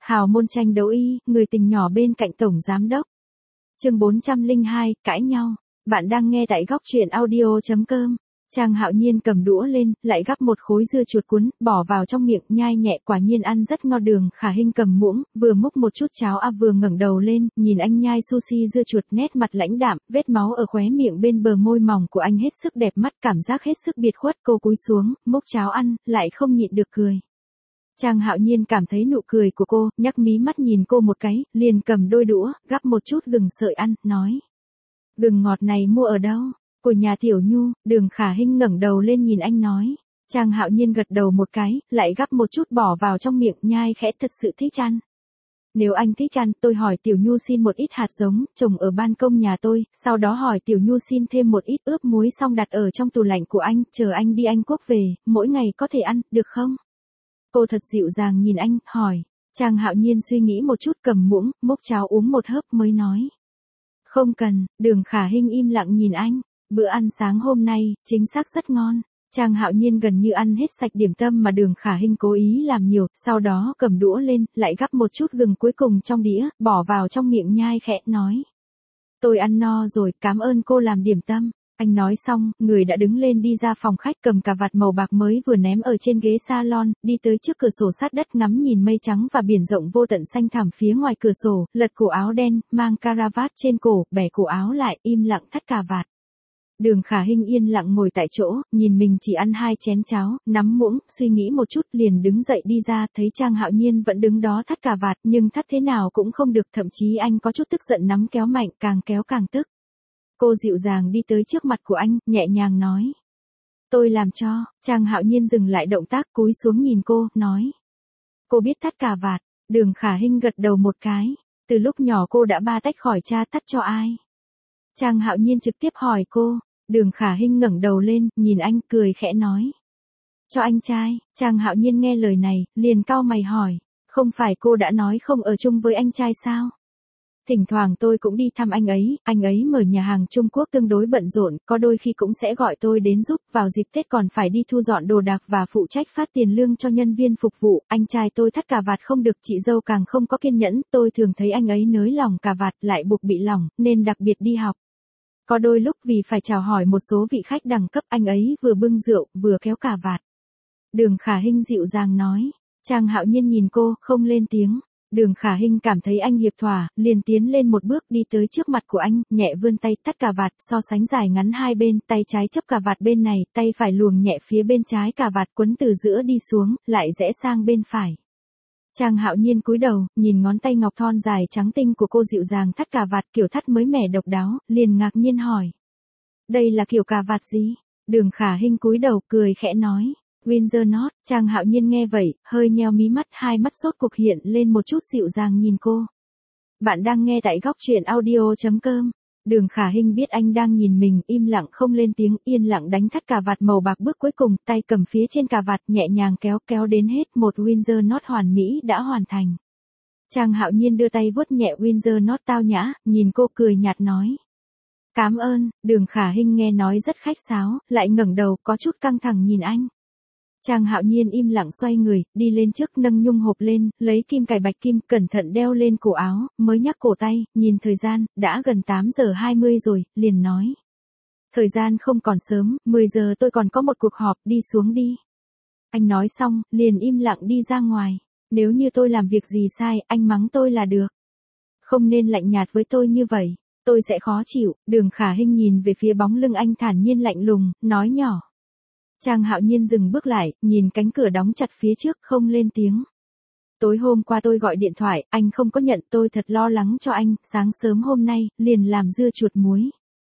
Hào môn tranh đấu y, người tình nhỏ bên cạnh tổng giám đốc. Chương 402, cãi nhau. Bạn đang nghe tại góc truyện audio.com. Trang Hạo Nhiên cầm đũa lên, lại gắp một khối dưa chuột cuốn, bỏ vào trong miệng, nhai nhẹ, quả nhiên ăn rất ngon. Đường Khả Hinh cầm muỗng, vừa múc một chút cháo vừa ngẩng đầu lên, nhìn anh nhai sushi dưa chuột, nét mặt lãnh đạm, vết máu ở khóe miệng bên bờ môi mỏng của anh hết sức đẹp mắt, cảm giác hết sức biệt khuất. Cô cúi xuống, múc cháo ăn, lại không nhịn được cười. Trang Hạo Nhiên cảm thấy nụ cười của cô, nhắc mí mắt nhìn cô một cái, liền cầm đôi đũa, gắp một chút gừng sợi ăn, nói: "Gừng ngọt này mua ở đâu?" "Của nhà Tiểu Nhu." Đường Khả Hinh ngẩng đầu lên nhìn anh nói. Trang Hạo Nhiên gật đầu một cái, lại gắp một chút bỏ vào trong miệng, nhai khẽ, thật sự thích ăn. "Nếu anh thích ăn, tôi hỏi Tiểu Nhu xin một ít hạt giống, trồng ở ban công nhà tôi, sau đó hỏi Tiểu Nhu xin thêm một ít ướp muối xong đặt ở trong tủ lạnh của anh, chờ anh đi Anh Quốc về, mỗi ngày có thể ăn, được không?" Cô thật dịu dàng nhìn anh, hỏi. Trang Hạo Nhiên suy nghĩ một chút, cầm muỗng, múc cháo uống một hớp mới nói: "Không cần." Đường Khả Hinh im lặng nhìn anh. Bữa ăn sáng hôm nay, chính xác rất ngon. Trang Hạo Nhiên gần như ăn hết sạch điểm tâm mà Đường Khả Hinh cố ý làm nhiều, sau đó cầm đũa lên, lại gắp một chút gừng cuối cùng trong đĩa, bỏ vào trong miệng nhai khẽ, nói: "Tôi ăn no rồi, cảm ơn cô làm điểm tâm." Anh nói xong, người đã đứng lên đi ra phòng khách, cầm cà vạt màu bạc mới vừa ném ở trên ghế salon, đi tới trước cửa sổ sát đất, ngắm nhìn mây trắng và biển rộng vô tận xanh thẳm phía ngoài cửa sổ, lật cổ áo đen, mang caravat trên cổ, bẻ cổ áo lại, im lặng thắt cà vạt. Đường Khả Hinh yên lặng ngồi tại chỗ, nhìn mình chỉ ăn 2 chén cháo, nắm muỗng, suy nghĩ một chút liền đứng dậy đi ra, thấy Trang Hạo Nhiên vẫn đứng đó thắt cà vạt, nhưng thắt thế nào cũng không được, thậm chí anh có chút tức giận nắm kéo mạnh, càng kéo càng tức. Cô dịu dàng đi tới trước mặt của anh, nhẹ nhàng nói: "Tôi làm cho." Trang Hạo Nhiên dừng lại động tác, cúi xuống nhìn cô, nói: "Cô biết thắt cà vạt?" Đường Khả Hinh gật đầu một cái. Từ lúc nhỏ cô đã tách khỏi cha, thắt cho ai? Trang Hạo Nhiên trực tiếp hỏi cô. Đường Khả Hinh ngẩng đầu lên, nhìn anh, cười khẽ nói: "Cho anh trai." Trang Hạo Nhiên nghe lời này, liền cau mày hỏi: "Không phải cô đã nói không ở chung với anh trai sao?" "Thỉnh thoảng tôi cũng đi thăm anh ấy mở nhà hàng Trung Quốc tương đối bận rộn, có đôi khi cũng sẽ gọi tôi đến giúp, vào dịp Tết còn phải đi thu dọn đồ đạc và phụ trách phát tiền lương cho nhân viên phục vụ. Anh trai tôi thắt cà vạt không được, chị dâu càng không có kiên nhẫn, tôi thường thấy anh ấy nới lỏng cà vạt lại buộc bị lỏng, nên đặc biệt đi học. Có đôi lúc vì phải chào hỏi một số vị khách đẳng cấp, anh ấy vừa bưng rượu, vừa kéo cà vạt." Đường Khả Hinh dịu dàng nói. Trang Hạo Nhiên nhìn cô, không lên tiếng. Đường Khả Hinh cảm thấy anh hiệp thỏa, liền tiến lên một bước, đi tới trước mặt của anh, nhẹ vươn tay thắt cà vạt, so sánh dài ngắn hai bên, tay trái chấp cà vạt bên này, tay phải luồng nhẹ phía bên trái cà vạt, quấn từ giữa đi xuống, lại rẽ sang bên phải. Trang Hạo Nhiên cúi đầu, nhìn ngón tay ngọc thon dài trắng tinh của cô dịu dàng thắt cà vạt, kiểu thắt mới mẻ độc đáo, liền ngạc nhiên hỏi: "Đây là kiểu cà vạt gì?" Đường Khả Hinh cúi đầu, cười khẽ nói: "Windsor Knot." Trang Hạo Nhiên nghe vậy, hơi nheo mí mắt, hai mắt sốt cuộc hiện lên một chút, dịu dàng nhìn cô. Bạn đang nghe tại góc truyện audio.com. Đường Khả Hinh biết anh đang nhìn mình, im lặng không lên tiếng, yên lặng đánh thắt cà vạt màu bạc bước cuối cùng, tay cầm phía trên cà vạt, nhẹ nhàng kéo đến hết, một Windsor Knot hoàn mỹ đã hoàn thành. Trang Hạo Nhiên đưa tay vuốt nhẹ Windsor Knot tao nhã, nhìn cô cười nhạt nói: "Cảm ơn." Đường Khả Hinh nghe nói rất khách sáo, lại ngẩng đầu, có chút căng thẳng nhìn anh. Trang Hạo Nhiên im lặng xoay người, đi lên trước, nâng nhung hộp lên, lấy kim cài bạch kim, cẩn thận đeo lên cổ áo, mới nhắc cổ tay, nhìn thời gian, đã gần 8:20 rồi, liền nói: "Thời gian không còn sớm, 10 giờ tôi còn có một cuộc họp, đi xuống đi." Anh nói xong, liền im lặng đi ra ngoài. "Nếu như tôi làm việc gì sai, anh mắng tôi là được. Không nên lạnh nhạt với tôi như vậy, tôi sẽ khó chịu." Đường Khả Hinh nhìn về phía bóng lưng anh thản nhiên lạnh lùng, nói nhỏ. Trang Hạo Nhiên dừng bước lại, nhìn cánh cửa đóng chặt phía trước, không lên tiếng. "Tối hôm qua tôi gọi điện thoại, anh không có nhận, tôi thật lo lắng cho anh, sáng sớm hôm nay, liền làm dưa chuột muối.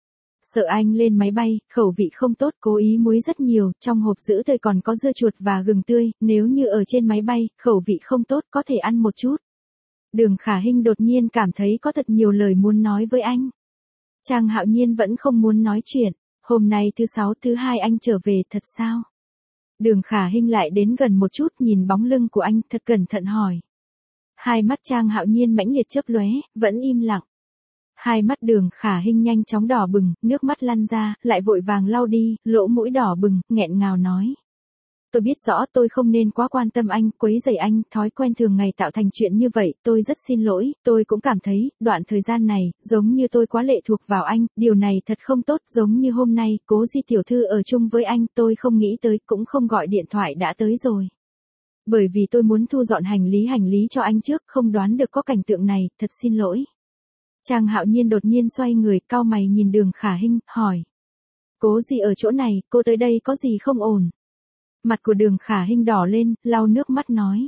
Sợ anh lên máy bay, khẩu vị không tốt, cố ý muối rất nhiều, trong hộp giữ tươi còn có dưa chuột và gừng tươi, nếu như ở trên máy bay, khẩu vị không tốt, có thể ăn một chút." Đường Khả Hinh đột nhiên cảm thấy có thật nhiều lời muốn nói với anh. Trang Hạo Nhiên vẫn không muốn nói chuyện. "Hôm nay thứ sáu, thứ hai anh trở về thật sao?" Đường Khả Hinh lại đến gần một chút, nhìn bóng lưng của anh, thật cẩn thận hỏi. Hai mắt Trang Hạo Nhiên mãnh liệt chớp lóe, vẫn im lặng. Hai mắt Đường Khả Hinh nhanh chóng đỏ bừng, nước mắt lăn ra, lại vội vàng lau đi, lỗ mũi đỏ bừng, nghẹn ngào nói: Tôi biết rõ tôi không nên quá quan tâm anh, quấy rầy anh, thói quen thường ngày tạo thành chuyện như vậy, tôi rất xin lỗi, tôi cũng cảm thấy, đoạn thời gian này, giống như tôi quá lệ thuộc vào anh, điều này thật không tốt, giống như hôm nay, Cố Di tiểu thư ở chung với anh, tôi không nghĩ tới, cũng không gọi điện thoại đã tới rồi. Bởi vì tôi muốn thu dọn hành lý cho anh trước, không đoán được có cảnh tượng này, thật xin lỗi. Trang Hạo Nhiên đột nhiên xoay người, cau mày nhìn Đường Khả Hinh, hỏi. Cố Di ở chỗ này, cô tới đây có gì không ổn? Mặt của Đường Khả Hinh đỏ lên, lau nước mắt nói.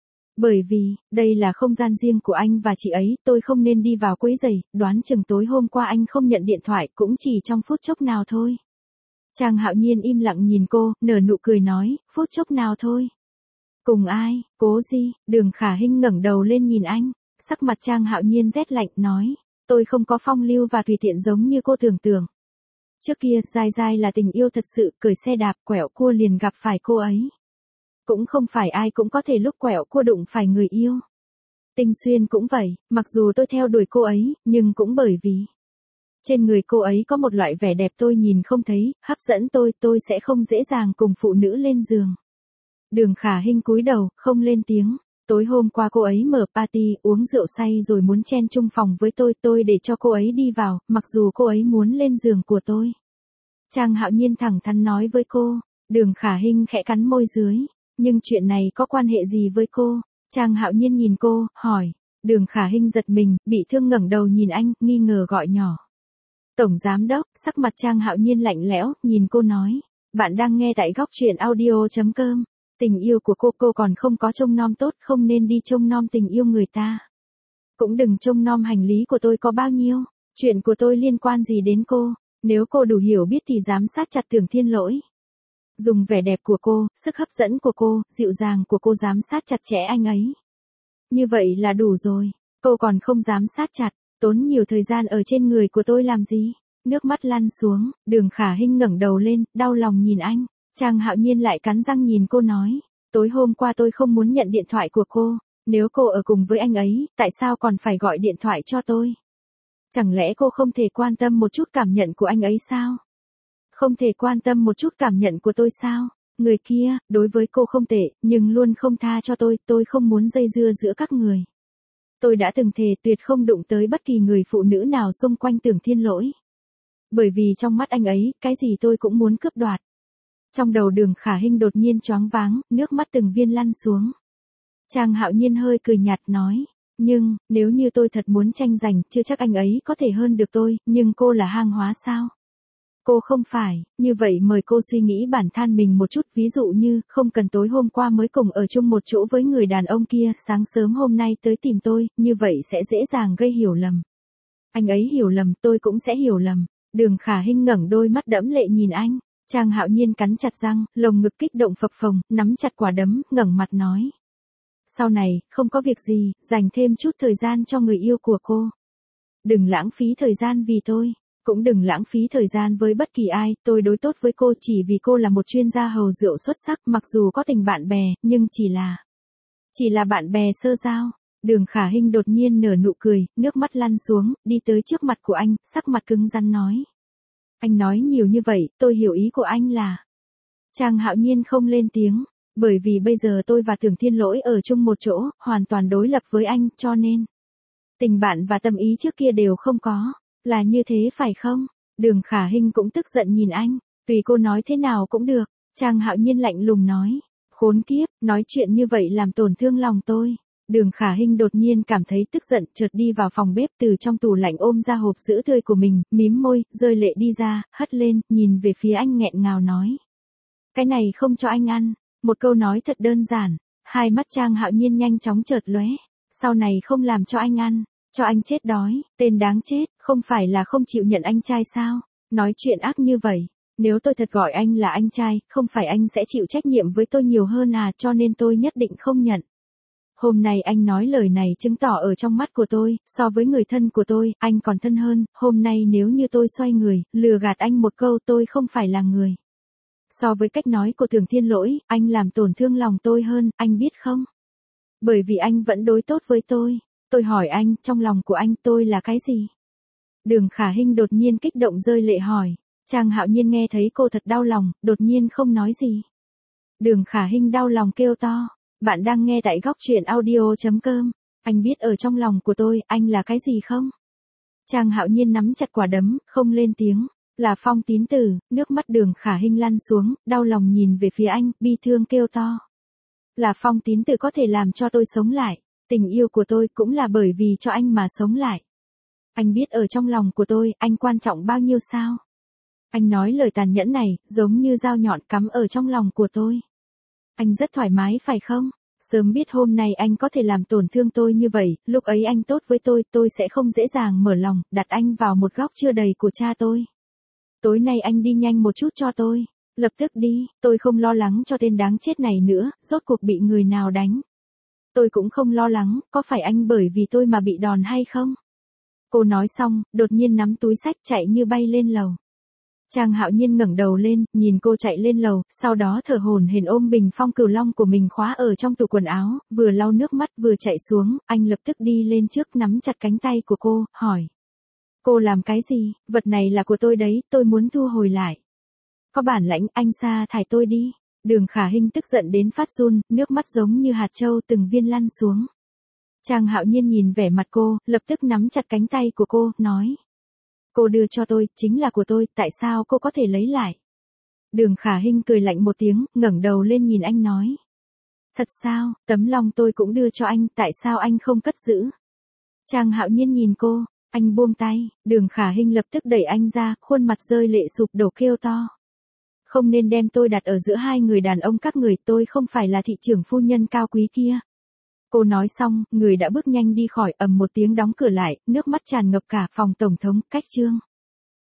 Bởi vì, đây là không gian riêng của anh và chị ấy, tôi không nên đi vào quấy rầy, đoán chừng tối hôm qua anh không nhận điện thoại cũng chỉ trong phút chốc nào thôi. Trang Hạo Nhiên im lặng nhìn cô, nở nụ cười nói, phút chốc nào thôi. Cùng ai, Cố Di? Đường Khả Hinh ngẩng đầu lên nhìn anh, sắc mặt Trang Hạo Nhiên rét lạnh, nói, tôi không có phong lưu và tùy tiện giống như cô tưởng tượng. Trước kia, dai dai là tình yêu thật sự, cởi xe đạp, quẹo cua liền gặp phải cô ấy. Cũng không phải ai cũng có thể lúc quẹo cua đụng phải người yêu. Tinh Xuyên cũng vậy, mặc dù tôi theo đuổi cô ấy, nhưng cũng bởi vì trên người cô ấy có một loại vẻ đẹp tôi nhìn không thấy, hấp dẫn tôi sẽ không dễ dàng cùng phụ nữ lên giường. Đường Khả Hinh cúi đầu, không lên tiếng. Tối hôm qua cô ấy mở party, uống rượu say rồi muốn chen chung phòng với tôi để cho cô ấy đi vào, mặc dù cô ấy muốn lên giường của tôi. Trang Hạo Nhiên thẳng thắn nói với cô, Đường Khả Hinh khẽ cắn môi dưới, nhưng chuyện này có quan hệ gì với cô? Trang Hạo Nhiên nhìn cô, hỏi, Đường Khả Hinh giật mình, bị thương ngẩng đầu nhìn anh, nghi ngờ gọi nhỏ. Tổng Giám Đốc, sắc mặt Trang Hạo Nhiên lạnh lẽo, nhìn cô nói, bạn đang nghe tại góc truyện audio.com. Tình yêu của cô còn không có trông nom tốt, không nên đi trông nom tình yêu người ta. Cũng đừng trông nom hành lý của tôi có bao nhiêu, chuyện của tôi liên quan gì đến cô, nếu cô đủ hiểu biết thì giám sát chặt Tưởng Thiên Lỗi. Dùng vẻ đẹp của cô, sức hấp dẫn của cô, dịu dàng của cô giám sát chặt chẽ anh ấy. Như vậy là đủ rồi, cô còn không giám sát chặt, tốn nhiều thời gian ở trên người của tôi làm gì? Nước mắt lăn xuống, Đường Khả Hinh ngẩng đầu lên, đau lòng nhìn anh. Trang Hạo Nhiên lại cắn răng nhìn cô nói, tối hôm qua tôi không muốn nhận điện thoại của cô, nếu cô ở cùng với anh ấy, tại sao còn phải gọi điện thoại cho tôi? Chẳng lẽ cô không thể quan tâm một chút cảm nhận của anh ấy sao? Không thể quan tâm một chút cảm nhận của tôi sao? Người kia, đối với cô không tệ, nhưng luôn không tha cho tôi không muốn dây dưa giữa các người. Tôi đã từng thề tuyệt không đụng tới bất kỳ người phụ nữ nào xung quanh Tưởng Thiên Lỗi. Bởi vì trong mắt anh ấy, cái gì tôi cũng muốn cướp đoạt. Trong đầu Đường Khả Hinh đột nhiên choáng váng, nước mắt từng viên lăn xuống. Trang Hạo Nhiên hơi cười nhạt nói, nhưng, nếu như tôi thật muốn tranh giành, chưa chắc anh ấy có thể hơn được tôi, nhưng cô là hang hóa sao? Cô không phải, như vậy mời cô suy nghĩ bản thân mình một chút, ví dụ như, không cần tối hôm qua mới cùng ở chung một chỗ với người đàn ông kia, sáng sớm hôm nay tới tìm tôi, như vậy sẽ dễ dàng gây hiểu lầm. Anh ấy hiểu lầm, tôi cũng sẽ hiểu lầm. Đường Khả Hinh ngẩng đôi mắt đẫm lệ nhìn anh. Trang Hạo Nhiên cắn chặt răng, lồng ngực kích động phập phồng, nắm chặt quả đấm, ngẩng mặt nói. Sau này, không có việc gì, dành thêm chút thời gian cho người yêu của cô. Đừng lãng phí thời gian vì tôi, cũng đừng lãng phí thời gian với bất kỳ ai, tôi đối tốt với cô chỉ vì cô là một chuyên gia hầu rượu xuất sắc, mặc dù có tình bạn bè, nhưng chỉ là bạn bè sơ giao. Đường Khả Hinh đột nhiên nở nụ cười, nước mắt lăn xuống, đi tới trước mặt của anh, sắc mặt cứng rắn nói. Anh nói nhiều như vậy, tôi hiểu ý của anh là. Trang Hạo Nhiên không lên tiếng, bởi vì bây giờ tôi và Tưởng Thiên Lỗi ở chung một chỗ, hoàn toàn đối lập với anh, cho nên tình bạn và tâm ý trước kia đều không có, là như thế phải không? Đường Khả Hinh cũng tức giận nhìn anh, tùy cô nói thế nào cũng được. Trang Hạo Nhiên lạnh lùng nói, khốn kiếp, nói chuyện như vậy làm tổn thương lòng tôi. Đường Khả Hinh đột nhiên cảm thấy tức giận, chợt đi vào phòng bếp, từ trong tủ lạnh ôm ra hộp sữa tươi của mình, mím môi, rơi lệ đi ra, hất lên, nhìn về phía anh nghẹn ngào nói. Cái này không cho anh ăn. Một câu nói thật đơn giản. Hai mắt Trang Hạo Nhiên nhanh chóng chợt lóe. Sau này không làm cho anh ăn, cho anh chết đói, tên đáng chết, không phải là không chịu nhận anh trai sao? Nói chuyện ác như vậy. Nếu tôi thật gọi anh là anh trai, không phải anh sẽ chịu trách nhiệm với tôi nhiều hơn à, cho nên tôi nhất định không nhận. Hôm nay anh nói lời này chứng tỏ ở trong mắt của tôi, so với người thân của tôi, anh còn thân hơn, hôm nay nếu như tôi xoay người, lừa gạt anh một câu tôi không phải là người. So với cách nói của Tưởng Thiên Lỗi, anh làm tổn thương lòng tôi hơn, anh biết không? Bởi vì anh vẫn đối tốt với tôi hỏi anh, trong lòng của anh tôi là cái gì? Đường Khả Hinh đột nhiên kích động rơi lệ hỏi, Trang Hạo Nhiên nghe thấy cô thật đau lòng, đột nhiên không nói gì. Đường Khả Hinh đau lòng kêu to. Bạn đang nghe tại góc truyện audio.com. Anh biết ở trong lòng của tôi, anh là cái gì không? Trang Hạo Nhiên nắm chặt quả đấm, không lên tiếng. Là Phong Tín Tử. Nước mắt Đường Khả Hinh lăn xuống, đau lòng nhìn về phía anh, bi thương kêu to. Là Phong Tín Tử có thể làm cho tôi sống lại. Tình yêu của tôi cũng là bởi vì cho anh mà sống lại. Anh biết ở trong lòng của tôi, anh quan trọng bao nhiêu sao? Anh nói lời tàn nhẫn này, giống như dao nhọn cắm ở trong lòng của tôi. Anh rất thoải mái phải không? Sớm biết hôm nay anh có thể làm tổn thương tôi như vậy, lúc ấy anh tốt với tôi sẽ không dễ dàng mở lòng, đặt anh vào một góc chưa đầy của cha tôi. Tối nay anh đi nhanh một chút cho tôi. Lập tức đi, tôi không lo lắng cho tên đáng chết này nữa, rốt cuộc bị người nào đánh. Tôi cũng không lo lắng, có phải anh bởi vì tôi mà bị đòn hay không? Cô nói xong, đột nhiên nắm túi xách chạy như bay lên lầu. Trang Hạo Nhiên ngẩng đầu lên, nhìn cô chạy lên lầu, sau đó thở hổn hển ôm bình phong cửu long của mình khóa ở trong tủ quần áo, vừa lau nước mắt vừa chạy xuống, anh lập tức đi lên trước nắm chặt cánh tay của cô, hỏi. Cô làm cái gì? Vật này là của tôi đấy, tôi muốn thu hồi lại. Có bản lãnh, anh sa thải tôi đi. Đường Khả Hinh tức giận đến phát run, nước mắt giống như hạt châu từng viên lăn xuống. Trang Hạo Nhiên nhìn vẻ mặt cô, lập tức nắm chặt cánh tay của cô, nói. Cô đưa cho tôi, chính là của tôi, tại sao cô có thể lấy lại? Đường Khả Hinh cười lạnh một tiếng, ngẩng đầu lên nhìn anh nói. Thật sao, tấm lòng tôi cũng đưa cho anh, tại sao anh không cất giữ? Trang Hạo Nhiên nhìn cô, anh buông tay, Đường Khả Hinh lập tức đẩy anh ra, khuôn mặt rơi lệ sụp đổ kêu to. Không nên đem tôi đặt ở giữa hai người đàn ông các người, tôi không phải là thị trưởng phu nhân cao quý kia. Cô nói xong, người đã bước nhanh đi khỏi, ầm một tiếng đóng cửa lại, nước mắt tràn ngập cả phòng tổng thống, cách chương.